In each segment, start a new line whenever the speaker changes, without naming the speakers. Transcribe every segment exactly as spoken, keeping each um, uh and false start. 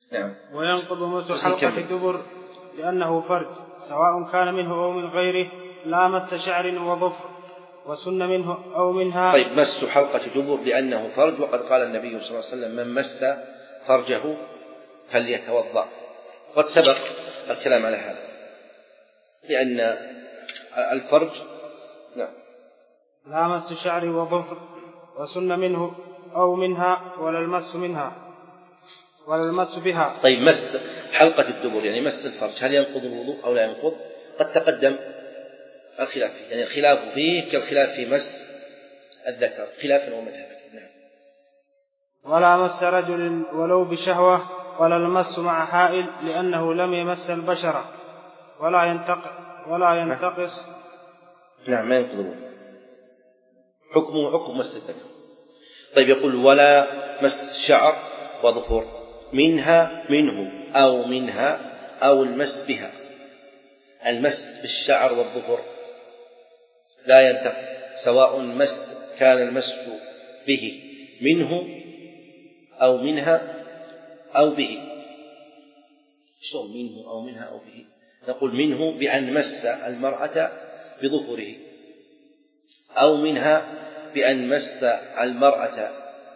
نعم.
وينقض مس حلقة الدبر لأنه فرج سواء كان منه أو من غيره لا مس شعر وظفر وسن منه أو منها.
طيب مس حلقة دبر لأنه فرج، وقد قال النبي صلى الله عليه وسلم من مس فرجه فليتوضأ، قد سبق الكلام على هذا لأن الفرج نعم
لا مس شعر وظفر وسن منه أو منها ولا المس منها ولا المس بها.
طيب مس حلقة الدبر يعني مس الفرج هل ينقض الوضوء أو لا ينقض؟ قد تقدم الخلاف فيه، يعني الخلاف فيه كالخلاف في مس الذكر خلافا ومذهبا. نعم.
ولا مس رجل ولو بشهوة ولا المس مع حائل لأنه لم يمس البشرة ولا ينتقص ولا ينتقص.
نعم ما ينقض الوضوء، حكمه حكم مس الذكر. طيب يقول ولا مس شعر وظفر منها منه أو منها أو المس بها. المس بالشعر والظفر لا ينتقض سواء مس كان المس به منه أو منها أو به. شو منه أو منها أو به؟ نقول منه بأن مس المرأة بظفره، أو منها بأن مس المرأة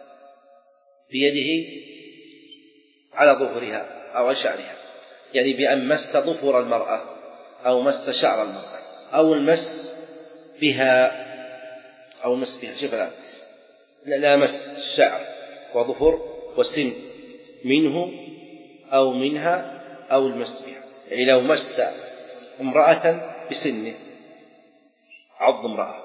بيده على ظفرها أو شعرها، يعني بأن مس ظفر المرأة أو مس شعر المرأة أو المس بها أو مس بها. شوف الآن لا مس شعر وظفر وسن منه أو منها أو المس بها، يعني لو مس امرأة بسنه عض امرأة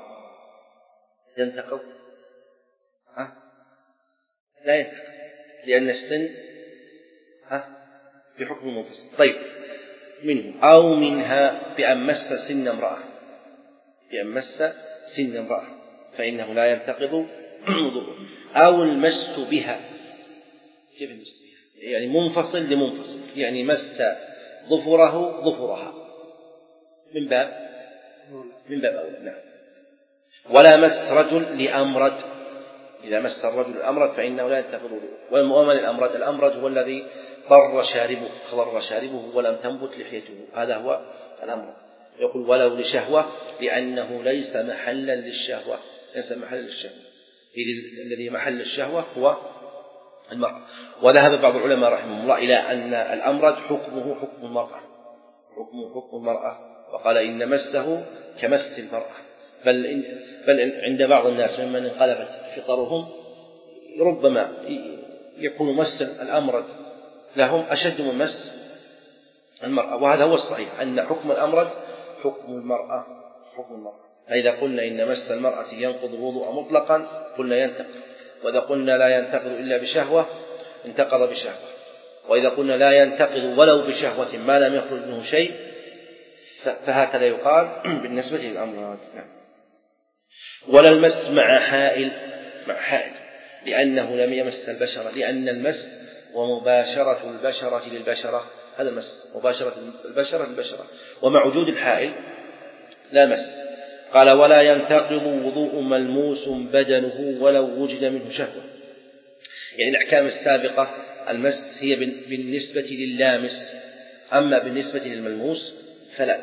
ينتقض؟ ها؟ لا ينتقض لأن السن ها بحكم منفصل. طيب منه أو منها بأن مس سن امرأة بأن مس سن امرأة فإنه لا ينتقض وضوءه. أو المس بها. كيف المس بها؟ يعني منفصل لمنفصل، يعني مس ظفره ظفرها من باب من باب أول. نعم. ولا مس رجل لأمرد، إذا مس الرجل الأمرد فإنه لا ينتقض وضوءه. ومن الأمرد؟ الأمرد هو الذي ضر شاربه خضر شاربه ولم تنبت لحيته، هذا هو الأمرد. يقول ولو لشهوة لأنه ليس محلا للشهوة، ليس محلا للشهوة، الذي محل الشهوة هو المرأة. وذهب بعض العلماء رحمه الله إلى أن الأمرد حكمه حكم المرأة، حكمه حكم المرأة، وقال إن مسه كمس المرأة. بل, إن بل عند بعض الناس ممن انقلبت فطرهم ربما يكون مس الأمرد لهم أشد من مس المرأة، وهذا هو الصحيح أن حكم الأمرد حكم المرأة حكم المرأة. فإذا قلنا إن مس المرأة ينقض الوضوء مطلقا قلنا ينتقض، وإذا قلنا لا ينتقض إلا بشهوة انتقض بشهوة، وإذا قلنا لا ينتقض ولو بشهوة ما لم يخرج منه شيء فهكذا يقال بالنسبة للأمراض. ولا المس مع حائل مع حائل لأنه لم يمس البشرة، لأن المس ومباشرة البشرة للبشرة هذا المس، مباشرة البشرة للبشرة، ومع وجود الحائل لا مس. قال ولا ينتقض وضوء ملموس بدنه ولو وجد منه شهوة. يعني الأحكام السابقة المس هي بالنسبة لللامس، أما بالنسبة للملموس فلا.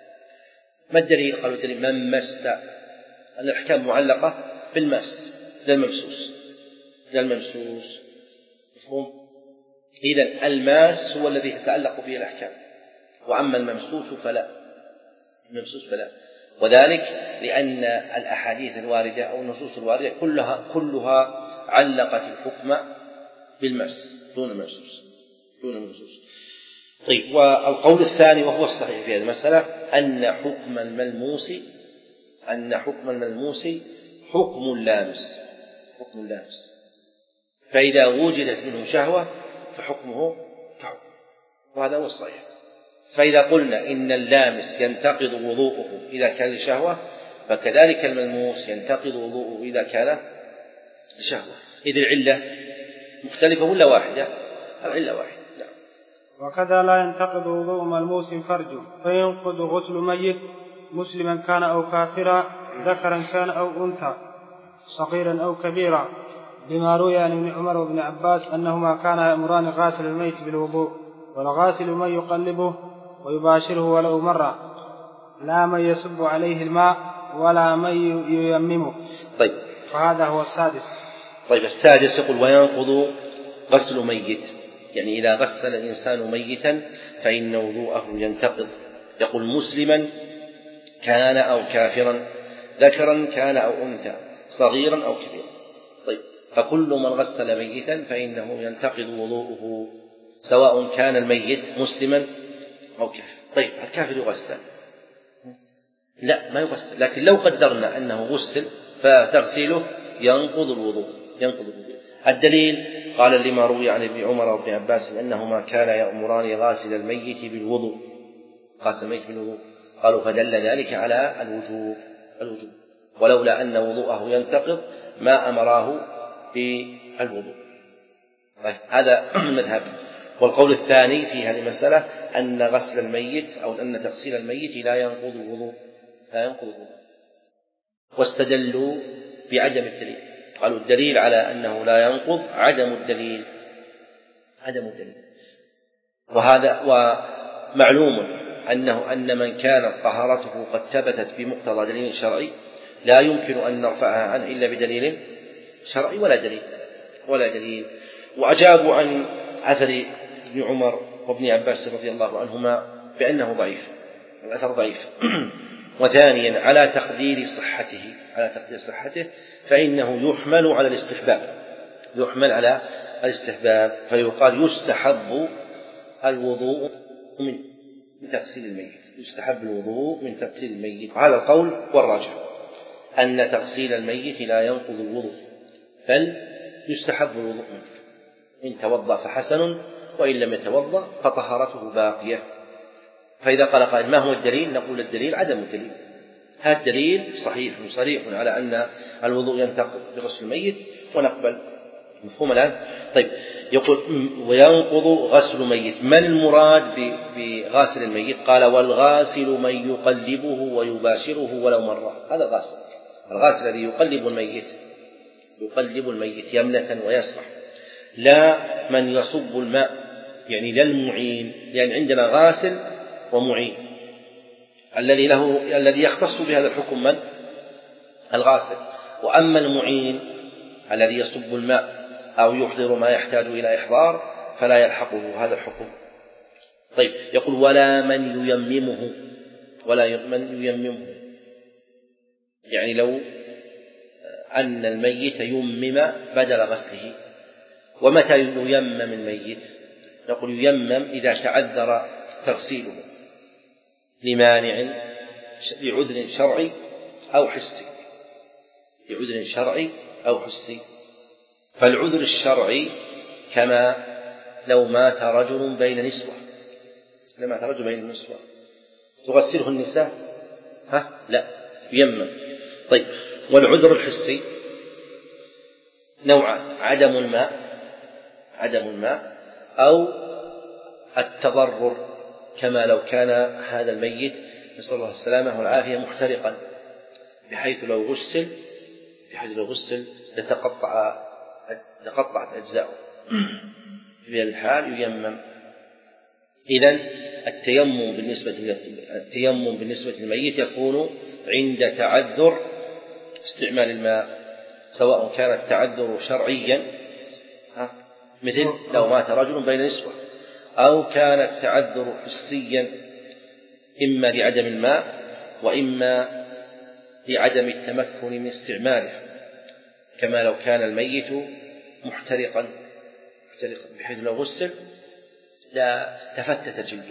ما الدليل؟ قالوا الدليل من مس، الأحكام معلقة بالمس لا الممسوس لا الممسوس مفهوم؟ إذن الماس هو الذي تتعلق به الأحكام، وأما الممسوس فلا الممسوس فلا وذلك لأن الأحاديث الواردة أو النصوص الواردة كلها كلها علقت الحكم بالمس دون الممسوس دون الممسوس. طيب والقول الثاني وهو الصحيح في هذه المسألة أن حكم الملموس أن حكم الملموس حكم اللامس حكم اللامس فإذا وجدت منه شهوة فحكمه كحكم، وهذا هو الصحيح. فإذا قلنا إن اللامس ينتقض وضوءه إذا كان لشهوة فكذلك الملموس ينتقض وضوءه إذا كان لشهوة. إذ العلة مختلفة ولا واحدة؟ العلة واحدة. لا.
وكذا لا ينتقض وضوء ملموس فرج فينقض غسل ميت مسلما كان أو كافرا ذكرا كان أو أنثى صغيرا أو كبيرا لما روي عن ابن عمر وابن عباس أنهما كانا يأمران غاسل الميت بالوضوء، والغاسل من يقلبه ويباشره ولو مرة، لا من يصب عليه الماء ولا من ييممه.
طيب،
فهذا هو السادس.
طيب السادس يقول وينقض غسل ميت، يعني إذا غسل الإنسان ميتا فإن وضوءه ينتقض. يقول مسلما كان أو كافرا، ذكرا كان أو أنثى، صغيرا أو كبيرا. طيب، فكل من غسل ميتا فإنه ينتقض وضوءه سواء كان الميت مسلما أو كافرا. طيب، الكافر يغسل؟ لا، ما يغسل، لكن لو قدرنا أنه غسل فتغسيله ينقض الوضوء. ينقض الوضوء. الدليل قال لما روي عن ابن عمر وابن عباس أنهما كانا يأمران غاسل الميت بالوضوء، غاسل الميت بالوضوء، قالوا فدل ذلك على الوجوب الوجوب ولولا أن وضوءه ينتقض ما أمراه بالوضوء. طيب، هذا المذهب. والقول الثاني في هذه المسألة أن غسل الميت أو أن تغسيل الميت لا ينقض الوضوء، لا ينقض الوضوء، واستدلوا بعدم الدليل، قالوا الدليل على أنه لا ينقض عدم الدليل عدم الدليل وهذا ومعلوم أنه أن من كانت طهارته قد ثبتت بمقتضى دليل شرعي لا يمكن أن نرفعها عنه إلا بدليل شرعي ولا دليل ولا دليل وأجابوا عن أثر ابن عمر وابن عباس رضي الله عنهما بأنه ضعيف، الأثر ضعيف. وثانيا على تقدير صحته على تقدير صحته فإنه يحمل على الاستحباب يحمل على الاستحباب فيقال يستحب الوضوء من تغسيل الميت يستحب الوضوء من تغسيل الميت. هذا القول والراجح أن تغسيل الميت لا ينقض الوضوء بل يستحب الوضوء منه، إن توضأ فحسن وإن لم يتوضأ فطهارته باقية. فإذا قال قائل ما هو الدليل؟ نقول الدليل عدم الدليل. هذا الدليل صحيح صريح على أن الوضوء ينتقض بغسل الميت ونقبل. مفهوم الآن؟ طيب، يقول وينقض غسل ميت، من المراد بغاسل الميت؟ قال والغاسل من يقلبه ويباشره ولو مرة. هذا الغاسل الغاسل الذي يقلب الميت يقلب الميت يمنة ويسرة، لا من يصب الماء، يعني لا المعين، لأن يعني عندنا غاسل ومعين. الذي له الذي يختص بهذا الحكم من؟ الغاسل. وأما المعين الذي يصب الماء أو يحضر ما يحتاج إلى إحضار فلا يلحقه هذا الحكم. طيب، يقول ولا من ييممه ولا من ييممه، يعني لو أن الميت يمم بدل غسله. ومتى ييمم الميت؟ نقول ييمم إذا تعذر تغسيله لمانع لعذر شرعي أو حسي لعذر شرعي أو حسي. فالعذر الشرعي كما لو مات رجل بين نسوة لو مات رجل بين نسوة تغسله النساء؟ ها؟ لا، ييمم. طيب، والعذر الحسي نوعان: عدم الماء عدم الماء أو التضرر، كما لو كان هذا الميت نسأل الله السلامة والعافية محترقا بحيث لو غسل بحيث لو غسل لتقطع تقطعت أجزاؤه، في الحال ييمم. إذن التيمم بالنسبة التيمم بالنسبة للميت يكون عند تعذر استعمال الماء، سواء كان التعذر شرعيا مثل لو مات رجل بين نسوة، أو كان التعذر حسيا إما لعدم الماء وإما لعدم التمكن من استعماله، كما لو كان الميت محترقا محترقا بحيث لو غسل لا تفتت جلده.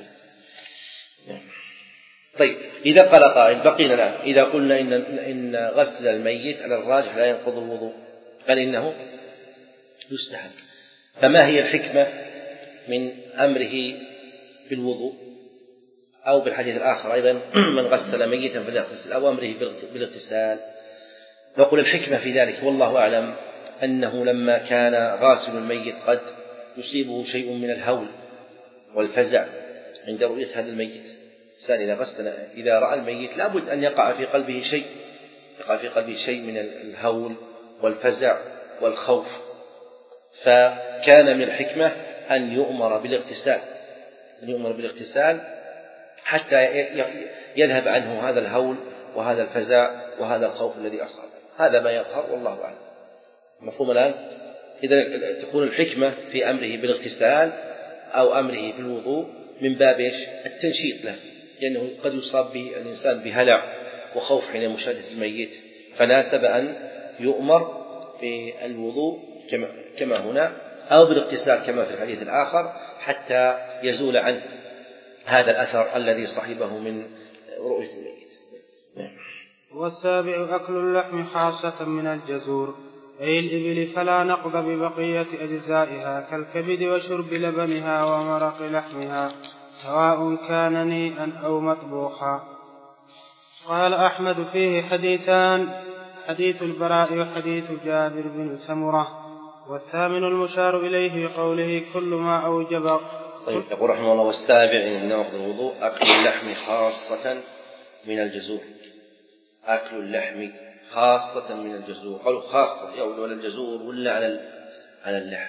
طيب، إذا قال قائل بقينا الآن إذا قلنا إن, إن غسل الميت على الراجح لا ينقض الوضوء بل إنه يستحب، فما هي الحكمة من أمره بالوضوء؟ أو بالحديث الآخر أيضا من غسل ميتا فليغتسل، أو أمره بالاغتسال؟ نقول الحكمة في ذلك والله أعلم أنه لما كان غاسل الميت قد يصيبه شيء من الهول والفزع عند رؤية هذا الميت. الإنسان إذا غسل إذا رأى الميت لابد أن يقع في قلبه شيء يقع في قلبه شيء من الهول والفزع والخوف، فكان من الحكمة أن يؤمر بالاغتسال أن يؤمر بالاغتسال حتى يذهب عنه هذا الهول وهذا الفزع وهذا الخوف الذي أصاب. هذا ما يظهر والله أعلم. مفهوم الآن؟ إذا تكون الحكمة في أمره بالاغتسال أو أمره بالوضوء من باب التنشيط له، لأنه قد يصاب به الإنسان بهلع وخوف حين مشاهدة الميت، فناسب أن يؤمر بالوضوء كما هنا أو بالاغتسال كما في الحديث الآخر حتى يزول عنه هذا الأثر الذي صحبه من رؤية الميت.
والسابع أكل اللحم خاصة من الجزور أي الإبل، فلا نقض ببقية أجزائها كالكبد وشرب لبنها ومرق لحمها سواء كان نيئا أو مطبوخا. قال أحمد فيه حديثان، حديث البراء وحديث جابر بن سمرة. والثامن المشار إليه بقوله كل ما أوجب.
طيب، يقول رحمه الله: والسابع من نواقض الوضوء أكل اللحم خاصة من الجزور. أكل اللحم خاصة من الجزور، قالوا خاصة يعود على الجزور ولا على على اللحم؟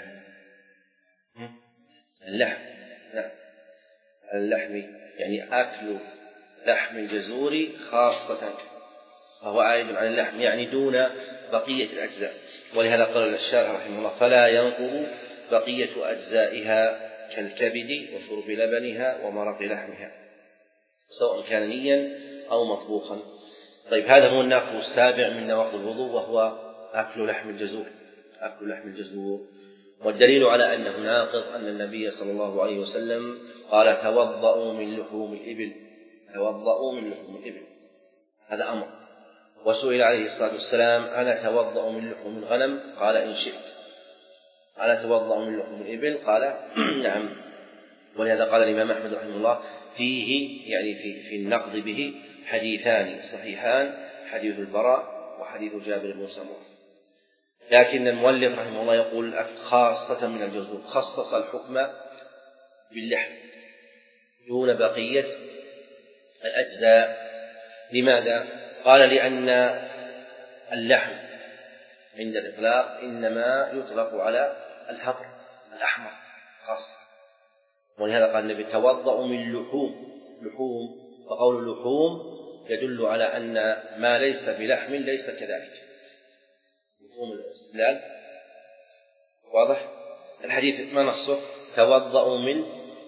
اللحم، نعم، اللحم، يعني أكل لحم الجزور خاصة، فهو عائد على اللحم يعني دون بقية الأجزاء. ولهذا قال الشارح رحمه الله: فلا ينقض بقية أجزائها كالكبد وشرب لبنها ومرق لحمها سواء كان نيا أو مطبوخا. طيب، هذا هو الناقض السابع من نواقض الوضوء، وهو أكل لحم الجزور. أكل لحم الجزور، والدليل على أنه ناقض أن النبي صلى الله عليه وسلم قال: توضؤوا من لحوم الإبل. توضؤوا من لحوم الإبل، هذا أمر. وسئل عليه الصلاة والسلام: أنا توضأ من لحوم الغنم؟ قال: إن شئت. أنا توضأ من لحوم الإبل؟ قال: نعم. ولهذا قال الإمام أحمد رحمه الله فيه، يعني في, في النقض به، حديثان صحيحان: حديث البراء وحديث جابر بن سمرة. لكن المؤلف رحمه الله يقول خاصة من الجزور، خصص الحكم باللحم دون بقية الأجزاء. لماذا؟ قال: لأن اللحم عند الإطلاق إنما يطلق على الهضر الأحمر خاصة، ولهذا قال النبي: توضأوا من لحوم. لحوم، وقول لحوم يدل على أن ما ليس بلحم ليس كذلك. مفهوم الاستدلال واضح؟ الحديث ما نصه؟ توضأوا من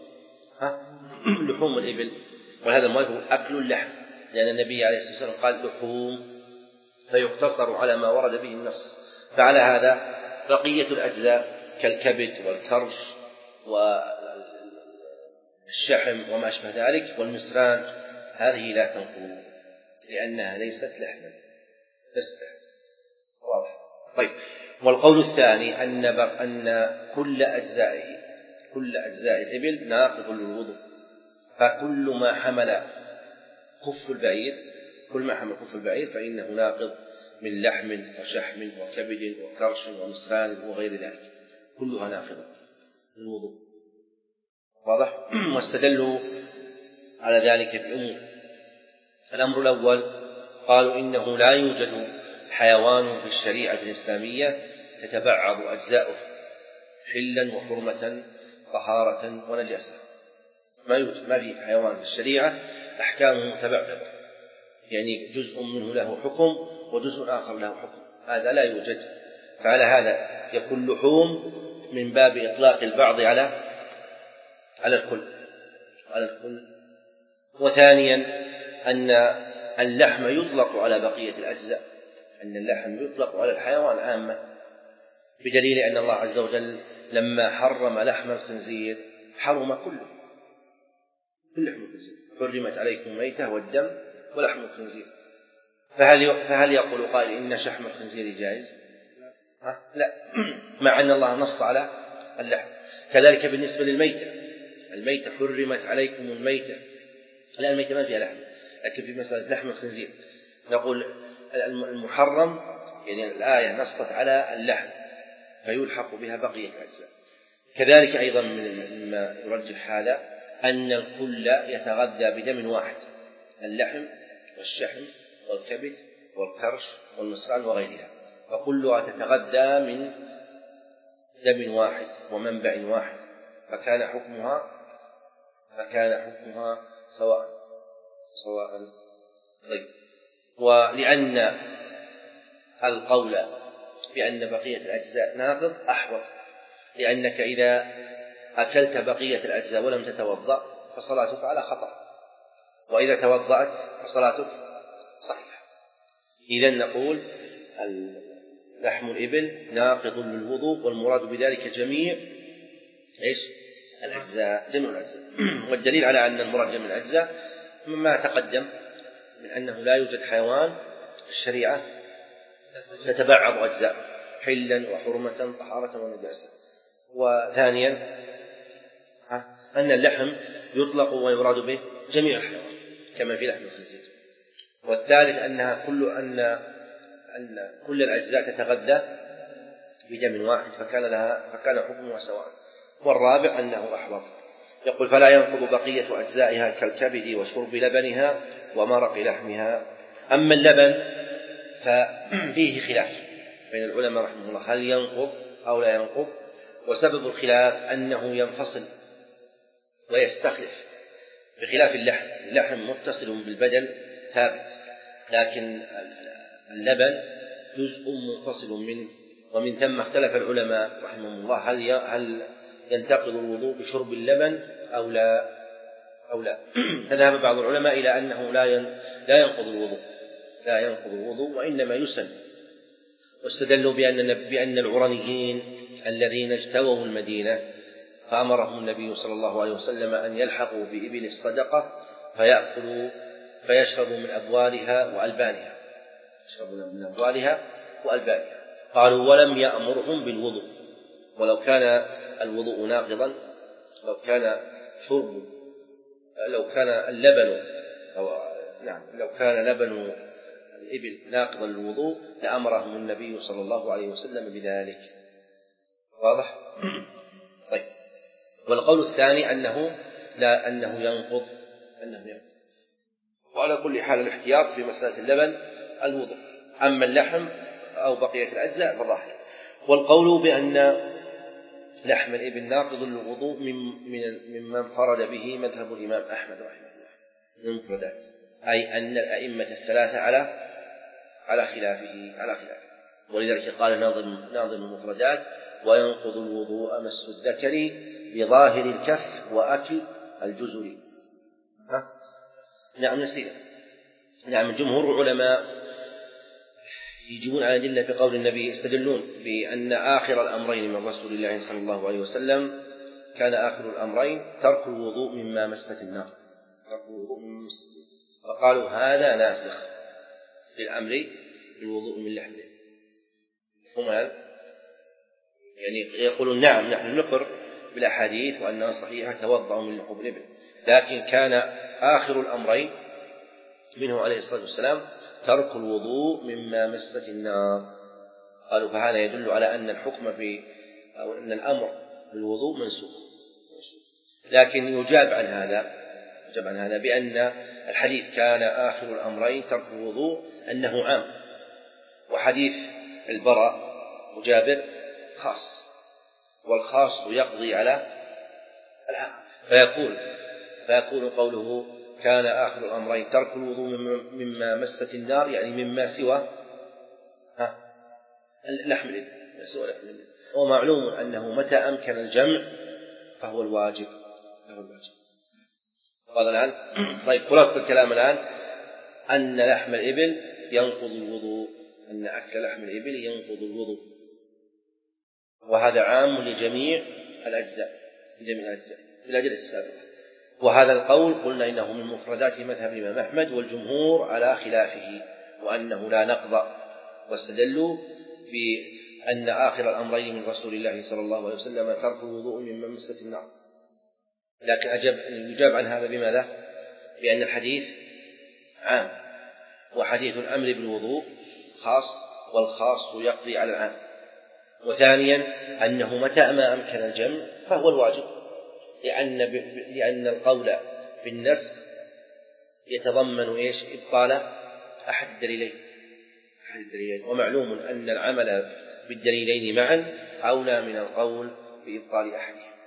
لحوم الإبل، وهذا ما هو أكل اللحم، لأن النبي عليه الصلاة والسلام قال لحوم، فيقتصر على ما ورد به النص. فعلى هذا بقية الأجزاء كالكبد والكرش والشحم وما أشبه ذلك والمسران، هذه لا تنقض لأنها ليست لحما، ليست لحما. واضح؟ طيب، والقول الثاني أن أن كل أجزائه كل أجزاء الإبل ناقض للوضوء، فكل ما حمل خف البعير كل ما حمل خف البعير فإنه ناقض من لحم وشحم وكبد وكرش ومسران وغير ذلك، كلها ناقضة للوضوء. واضح؟ واستدلوا على ذلك بأمور. الأمر الأول قالوا إنه لا يوجد حيوان في الشريعة الإسلامية تتبعض أجزاؤه حلا وحرمة طهارة ونجاسة. ما يوجد، ما في حيوان في الشريعة أحكامه متبعضة، يعني جزء منه له حكم وجزء آخر له حكم، هذا لا يوجد. فعلى هذا يكون لحوم من باب إطلاق البعض على على الكل على الكل. وثانيا أن اللحم يطلق على بقية الأجزاء، أن اللحم يطلق على الحيوان عامة، بدليل أن الله عز وجل لما حرم لحم الخنزير حرم كله، كل لحم الخنزير، حرمت عليكم الميتة والدم ولحم الخنزير. فهل فهل يقول قائل إن شحم الخنزير جائز؟ ها؟ لا، مع أن الله نص على اللحم. كذلك بالنسبة للميتة، الميتة حرمت عليكم الميتة، لا، الميتة ما فيها لحم، لكن في مسألة لحم الخنزير نقول المحرم، يعني الآية نصت على اللحم فيلحق بها بقية الأجزاء. كذلك أيضا مما يرجح هذا أن الكل يتغذى بدم واحد، اللحم والشحم والكبد والكرش والمسران وغيرها، فكلها تتغذى من دم واحد ومنبع واحد، فكان حكمها فكان حكمها سواء سواء طيب. ولأن القول بأن بقية الأجزاء ناقض أحوط، لأنك إذا أكلت بقية الأجزاء ولم تتوضأ فصلاتك على خطأ، وإذا توضأت فصلاتك صحيحة. إذن نقول لحم الإبل ناقض للوضوء، والمراد بذلك جميع إيش الأجزاء، جميع الأجزاء. والدليل على أن المراد جميع الأجزاء مما تقدم من أنه لا يوجد حيوان في الشريعة تتبعض أجزاء حلا وحرمة طهارة ونجاسة. وثانيا أن اللحم يطلق ويراد به جميع الحيوان كما في لحم الخنزير. والثالث أنها كل أن أن كل الأجزاء تتغذى بدم واحد فكان لها فكان حكمها سواء. والرابع أنه أحوط، يقول فلا ينقض بقية أجزائها كالكبد وشرب لبنها ومرق لحمها. أما اللبن ففيه خلاف بين العلماء رحمه الله هل ينقض أو لا ينقض، وسبب الخلاف أنه ينفصل ويستخلف بخلاف اللحم. اللحم متصل بالبدن ثابت، لكن اللبن جزء منفصل منه، ومن ثم اختلف العلماء رحمهم الله هل هل ينتقض الوضوء بشرب اللبن أو لا أو لا. فذهب بعض العلماء إلى أنه لا لا ينقض الوضوء لا ينقض الوضوء وإنما يسن، واستدلوا بأن بأن العرنيين الذين اجتووا المدينة فأمرهم النبي صلى الله عليه وسلم أن يلحقوا بإبل الصدقة فيأكلوا فيشربوا من أبوالها وألبانها يشربوا من أبوالها وألبانها. قالوا ولم يأمرهم بالوضوء، ولو كان الوضوء ناقضا لو كان شرب لو كان اللبن أو نعم لو كان لبن الإبل ناقضا للوضوء لأمرهم النبي صلى الله عليه وسلم بذلك. واضح؟ طيب. والقول الثاني أنه لا أنه ينقض أنه ينقض وعلى كل حال الاحتياط في مسألة اللبن الوضوء. أما اللحم أو بقية الأجزاء فالظاهر. والقول بأن لحم الإبل ناقض للوضوء من من ممن فرد به مذهب الإمام أحمد رحمه الله من المفردات، أي أن الأئمة الثلاثة على على خلافه على خلافه ولذلك قال ناظم ناظم المفردات وينقض الوضوء مس الذكر بظاهر الكف وأكل الجزر. ها؟ نعم نسير. نعم جمهور العلماء يجيبون على أدلة بقول النبي يستدلون بأن آخر الأمرين من رسول الله صلى الله عليه وسلم كان آخر الأمرين ترك الوضوء مما مست النار ترك الوضوء مما مست النار، فقالوا هذا ناسخ للأمر بالوضوء من لحم الإبل. هم يعني يقولون نعم نحن نقر بالأحاديث وأنها صحيحة توضأوا من لحوم الإبل، لكن كان آخر الأمرين منه عليه الصلاة والسلام ترك الوضوء مما مست النار. قالوا فهذا يدل على أن الحكم في أو أن الأمر بالوضوء منسوخ. لكن يجاب عن هذا يجاب عن هذا بأن الحديث كان آخر الأمرين ترك الوضوء أنه عام، وحديث البراء وجابر خاص، والخاص يقضي على العام. فيقول فيكون قوله كان آخر الأمرين ترك الوضوء مما مست النار يعني مما سوى ها لحم الإبل سوى لحم الإبل. ومعلوم أنه متى أمكن الجمع فهو الواجب فهو الواجب. قال الآن طيب خلاصة الكلام الآن أن لحم الإبل ينقض الوضوء أن أكل لحم الإبل ينقض الوضوء، وهذا عام لجميع الأجزاء لجميع الأجزاء بالأدلة السابقة. وهذا القول قلنا إنه من مفردات مذهب الإمام أحمد، والجمهور على خلافه وأنه لا نقض، واستدلوا بأن آخر الأمرين من رسول الله صلى الله عليه وسلم ترك الوضوء مما مست النار. لكن أجب أن يجاب عن هذا بماذا؟ بأن الحديث عام، وحديث الأمر بالوضوء خاص، والخاص يقضي على العام. وثانيا أنه متى ما أمكن الجمع فهو الواجب، لأن لأن القول بالنسخ يتضمن إيش؟ إبطال أحد الدليلين أحد الدليلين. ومعلوم أن العمل بالدليلين معا أولى من القول بإبطال أحدهما.